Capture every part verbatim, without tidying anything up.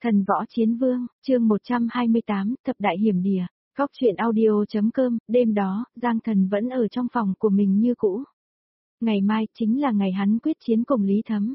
Thần võ chiến vương, chương một trăm hai mươi tám, thập đại hiểm địa. Góc truyện audio.com, đêm đó, Giang Thần vẫn ở trong phòng của mình như cũ. Ngày mai chính là ngày hắn quyết chiến cùng Lý Thấm.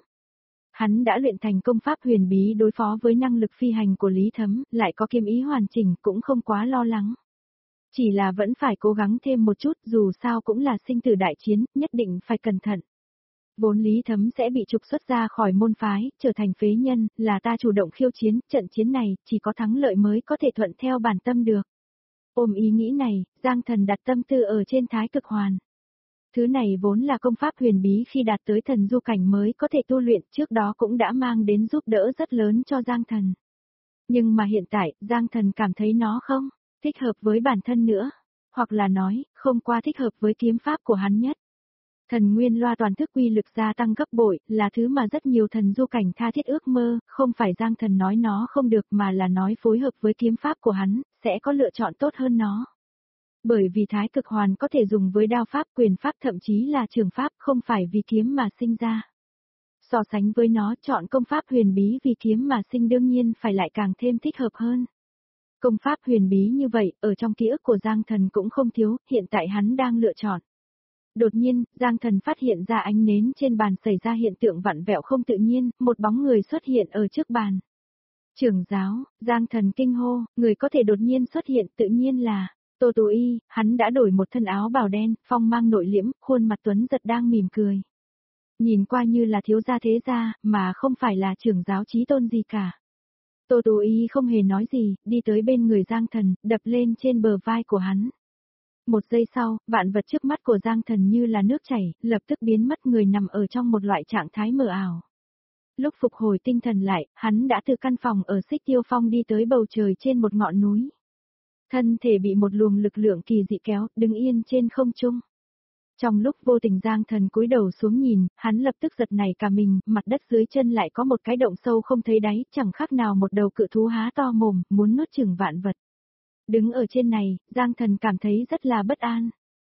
Hắn đã luyện thành công pháp huyền bí đối phó với năng lực phi hành của Lý Thấm, lại có kiếm ý hoàn chỉnh cũng không quá lo lắng. Chỉ là vẫn phải cố gắng thêm một chút, dù sao cũng là sinh tử đại chiến, nhất định phải cẩn thận. Vốn Lý Thấm sẽ bị trục xuất ra khỏi môn phái, trở thành phế nhân, là ta chủ động khiêu chiến, trận chiến này, chỉ có thắng lợi mới có thể thuận theo bản tâm được. Ôm ý nghĩ này, Giang Thần đặt tâm tư ở trên thái cực hoàn. Thứ này vốn là công pháp huyền bí khi đạt tới thần du cảnh mới có thể tu luyện, trước đó cũng đã mang đến giúp đỡ rất lớn cho Giang Thần. Nhưng mà hiện tại, Giang Thần cảm thấy nó không thích hợp với bản thân nữa, hoặc là nói, không qua thích hợp với kiếm pháp của hắn nhất. Thần nguyên loa toàn thức uy lực gia tăng gấp bội, là thứ mà rất nhiều thần du cảnh tha thiết ước mơ, không phải Giang Thần nói nó không được mà là nói phối hợp với kiếm pháp của hắn, sẽ có lựa chọn tốt hơn nó. Bởi vì thái cực hoàn có thể dùng với đao pháp, quyền pháp thậm chí là trường pháp, không phải vì kiếm mà sinh ra. So sánh với nó, chọn công pháp huyền bí vì kiếm mà sinh đương nhiên phải lại càng thêm thích hợp hơn. Công pháp huyền bí như vậy, ở trong ký ức của Giang Thần cũng không thiếu, hiện tại hắn đang lựa chọn. Đột nhiên, Giang Thần phát hiện ra ánh nến trên bàn xảy ra hiện tượng vặn vẹo không tự nhiên, một bóng người xuất hiện ở trước bàn. Trưởng giáo, Giang Thần kinh hô, người có thể đột nhiên xuất hiện tự nhiên là Tô Tú Y, hắn đã đổi một thân áo bào đen, phong mang nội liễm, khuôn mặt tuấn giật đang mỉm cười. Nhìn qua như là thiếu gia thế gia, mà không phải là trưởng giáo chí tôn gì cả. Tô Tú Y không hề nói gì, đi tới bên người Giang Thần, đập lên trên bờ vai của hắn. Một giây sau, vạn vật trước mắt của Giang Thần như là nước chảy, lập tức biến mất, người nằm ở trong một loại trạng thái mờ ảo. Lúc phục hồi tinh thần lại, hắn đã từ căn phòng ở Xích Tiêu Phong đi tới bầu trời trên một ngọn núi. Thân thể bị một luồng lực lượng kỳ dị kéo, đứng yên trên không trung. Trong lúc vô tình Giang Thần cúi đầu xuống nhìn, hắn lập tức giật nảy cả mình, mặt đất dưới chân lại có một cái động sâu không thấy đáy, chẳng khác nào một đầu cự thú há to mồm, muốn nuốt chửng vạn vật. Đứng ở trên này, Giang Thần cảm thấy rất là bất an.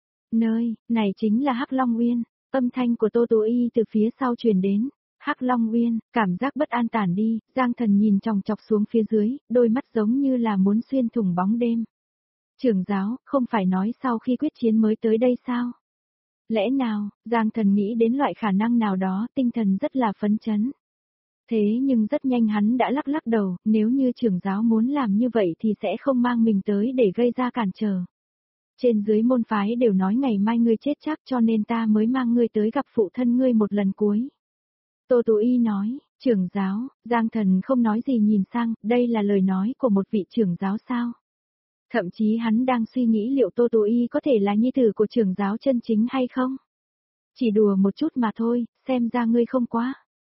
Nơi này chính là Hắc Long Uyên, âm thanh của Tô Tú Y từ phía sau truyền đến. Hắc Long Uyên, cảm giác bất an tản đi, Giang Thần nhìn chòng chọc xuống phía dưới, đôi mắt giống như là muốn xuyên thủng bóng đêm. Trưởng giáo, không phải nói sau khi quyết chiến mới tới đây sao? Lẽ nào, Giang Thần nghĩ đến loại khả năng nào đó, tinh thần rất là phấn chấn. Thế nhưng rất nhanh hắn đã lắc lắc đầu, nếu như trưởng giáo muốn làm như vậy thì sẽ không mang mình tới để gây ra cản trở. Trên dưới môn phái đều nói ngày mai ngươi chết chắc, cho nên ta mới mang ngươi tới gặp phụ thân ngươi một lần cuối. Tô Tú Y nói, trưởng giáo, Giang Thần không nói gì nhìn sang, đây là lời nói của một vị trưởng giáo sao? Thậm chí hắn đang suy nghĩ liệu Tô Tú Y có thể là nhi tử của trưởng giáo chân chính hay không? Chỉ đùa một chút mà thôi, xem ra ngươi không quá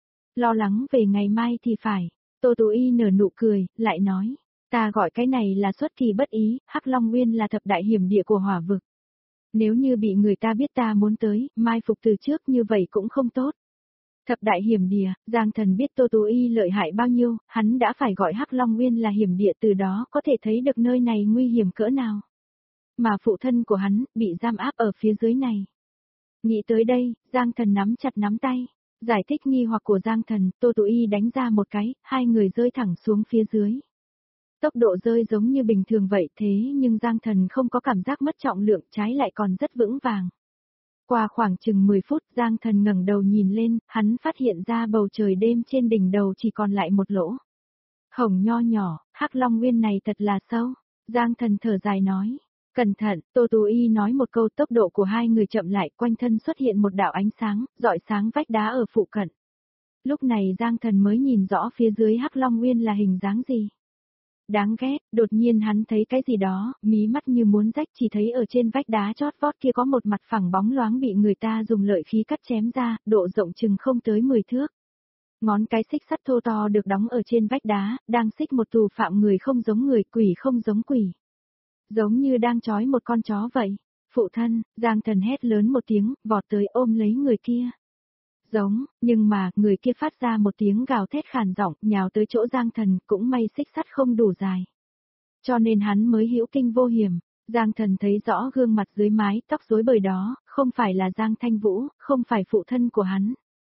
lo lắng về ngày mai thì phải. Tô Tú Y nở nụ cười, lại nói, ta gọi cái này là xuất kỳ bất ý, Hắc Long Nguyên là thập đại hiểm địa của hỏa vực. Nếu như bị người ta biết ta muốn tới, mai phục từ trước như vậy cũng không tốt. Thập đại hiểm địa, Giang Thần biết Tô Tú Y lợi hại bao nhiêu, hắn đã phải gọi Hắc Long Nguyên là hiểm địa, từ đó có thể thấy được nơi này nguy hiểm cỡ nào. Mà phụ thân của hắn, bị giam áp ở phía dưới này. Nghĩ tới đây, Giang Thần nắm chặt nắm tay. Giải thích nghi hoặc của Giang Thần, Tô Tú Y đánh ra một cái, hai người rơi thẳng xuống phía dưới. Tốc độ rơi giống như bình thường vậy, thế nhưng Giang Thần không có cảm giác mất trọng lượng, trái lại còn rất vững vàng. Qua khoảng chừng mười phút, Giang Thần ngẩng đầu nhìn lên, hắn phát hiện ra bầu trời đêm trên đỉnh đầu chỉ còn lại một lỗ hổng nho nhỏ. Hắc Long Nguyên này thật là sâu. Giang Thần thở dài nói. Cẩn thận, Tô Tú Y nói một câu, tốc độ của hai người chậm lại, quanh thân xuất hiện một đạo ánh sáng, rọi sáng vách đá ở phụ cận. Lúc này Giang Thần mới nhìn rõ phía dưới Hắc Long Nguyên là hình dáng gì. Đáng ghét, đột nhiên hắn thấy cái gì đó, mí mắt như muốn rách, chỉ thấy ở trên vách đá chót vót kia có một mặt phẳng bóng loáng bị người ta dùng lợi khí cắt chém ra, độ rộng chừng không tới mười thước. Ngón cái xích sắt thô to được đóng ở trên vách đá, đang xích một tù phạm, người không giống người, quỷ không giống quỷ. Giống như đang trói một con chó vậy. Phụ thân, Giang Thần hét lớn một tiếng, vọt tới ôm lấy người kia. Giống, nhưng mà, người kia phát ra một tiếng gào thét khàn giọng, nhào tới chỗ Giang Thần, cũng may xích sắt không đủ dài. Cho nên hắn mới hữu kinh vô hiểm. Giang Thần thấy rõ gương mặt dưới mái tóc rối bời đó, không phải là Giang Thanh Vũ, không phải phụ thân của hắn.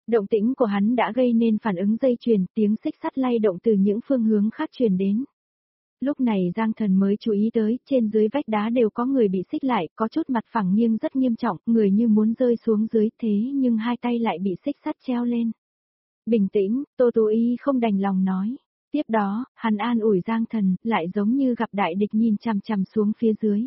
Động tĩnh của hắn đã gây nên phản ứng dây chuyền, tiếng xích sắt lay động từ những phương hướng khác truyền đến. Lúc này Giang Thần mới chú ý tới, trên dưới vách đá đều có người bị xích lại, có chút mặt phẳng nghiêng rất nghiêm trọng, người như muốn rơi xuống dưới thế nhưng hai tay lại bị xích sắt treo lên. Bình tĩnh, Tô Tú Y không đành lòng nói. Tiếp đó, hắn an ủi Giang Thần, lại giống như gặp đại địch nhìn chằm chằm xuống phía dưới.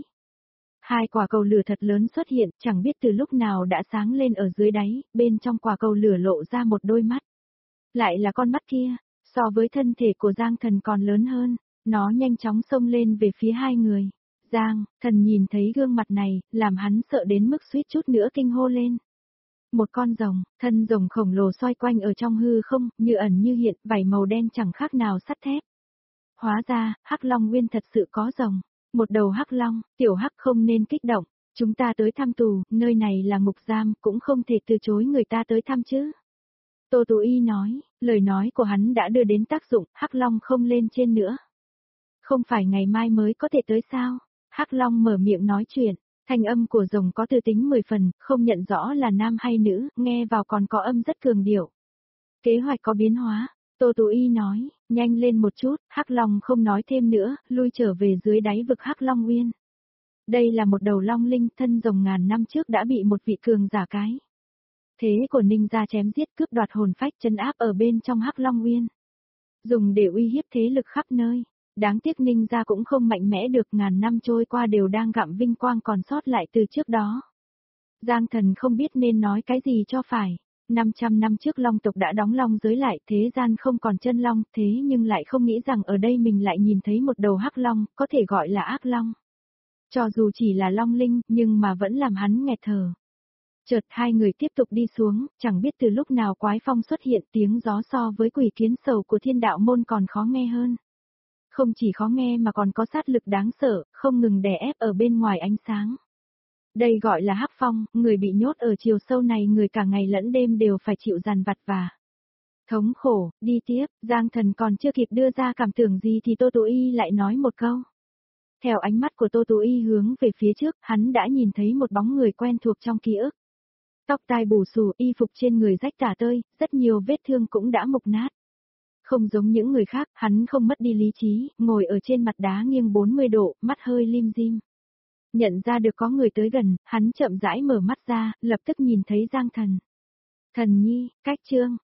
Hai quả cầu lửa thật lớn xuất hiện, chẳng biết từ lúc nào đã sáng lên ở dưới đáy, bên trong quả cầu lửa lộ ra một đôi mắt. Lại là con mắt kia, so với thân thể của Giang Thần còn lớn hơn, nó nhanh chóng xông lên về phía hai người. Giang, Thần nhìn thấy gương mặt này, làm hắn sợ đến mức suýt chút nữa kinh hô lên. Một con rồng, thân rồng khổng lồ xoay quanh ở trong hư không, như ẩn như hiện, vảy màu đen chẳng khác nào sắt thép. Hóa ra, Hắc Long Nguyên thật sự có rồng. Một đầu hắc long, tiểu hắc không nên kích động, chúng ta tới thăm tù, nơi này là ngục giam, cũng không thể từ chối người ta tới thăm chứ. Tô Tú Y nói, lời nói của hắn đã đưa đến tác dụng, hắc long không lên trên nữa. Không phải ngày mai mới có thể tới sao? Hắc long mở miệng nói chuyện, thanh âm của rồng có tư tính mười phần, không nhận rõ là nam hay nữ, nghe vào còn có âm rất cường điệu. Kế hoạch có biến hóa. Tô Tú Y nói, nhanh lên một chút, Hắc Long không nói thêm nữa, lui trở về dưới đáy vực Hắc Long Nguyên. Đây là một đầu long linh, thân rồng ngàn năm trước đã bị một vị cường giả cái. Thế của Ninh gia chém giết cướp đoạt hồn phách chân áp ở bên trong Hắc Long Nguyên. Dùng để uy hiếp thế lực khắp nơi. Đáng tiếc Ninh gia cũng không mạnh mẽ được, ngàn năm trôi qua đều đang gặm vinh quang còn sót lại từ trước đó. Giang Thần không biết nên nói cái gì cho phải. năm trăm năm trước long tộc đã đóng long giới lại, thế gian không còn chân long, thế nhưng lại không nghĩ rằng ở đây mình lại nhìn thấy một đầu hắc long, có thể gọi là ác long. Cho dù chỉ là long linh, nhưng mà vẫn làm hắn nghẹt thở. Chợt hai người tiếp tục đi xuống, chẳng biết từ lúc nào quái phong xuất hiện, tiếng gió so với quỷ kiến sầu của thiên đạo môn còn khó nghe hơn. Không chỉ khó nghe mà còn có sát lực đáng sợ, không ngừng đè ép ở bên ngoài ánh sáng. Đây gọi là hắc phong, người bị nhốt ở chiều sâu này người cả ngày lẫn đêm đều phải chịu dằn vặt và thống khổ. Đi tiếp, Giang Thần còn chưa kịp đưa ra cảm tưởng gì thì Tô Tú Y lại nói một câu. Theo ánh mắt của Tô Tú Y hướng về phía trước, hắn đã nhìn thấy một bóng người quen thuộc trong ký ức. Tóc tai bù xù, y phục trên người rách tả tơi, rất nhiều vết thương cũng đã mục nát. Không giống những người khác, hắn không mất đi lý trí, ngồi ở trên mặt đá nghiêng bốn mươi độ, mắt hơi lim dim. Nhận ra được có người tới gần, hắn chậm rãi mở mắt ra, lập tức nhìn thấy Giang Thần. Thần nhi, cách chương,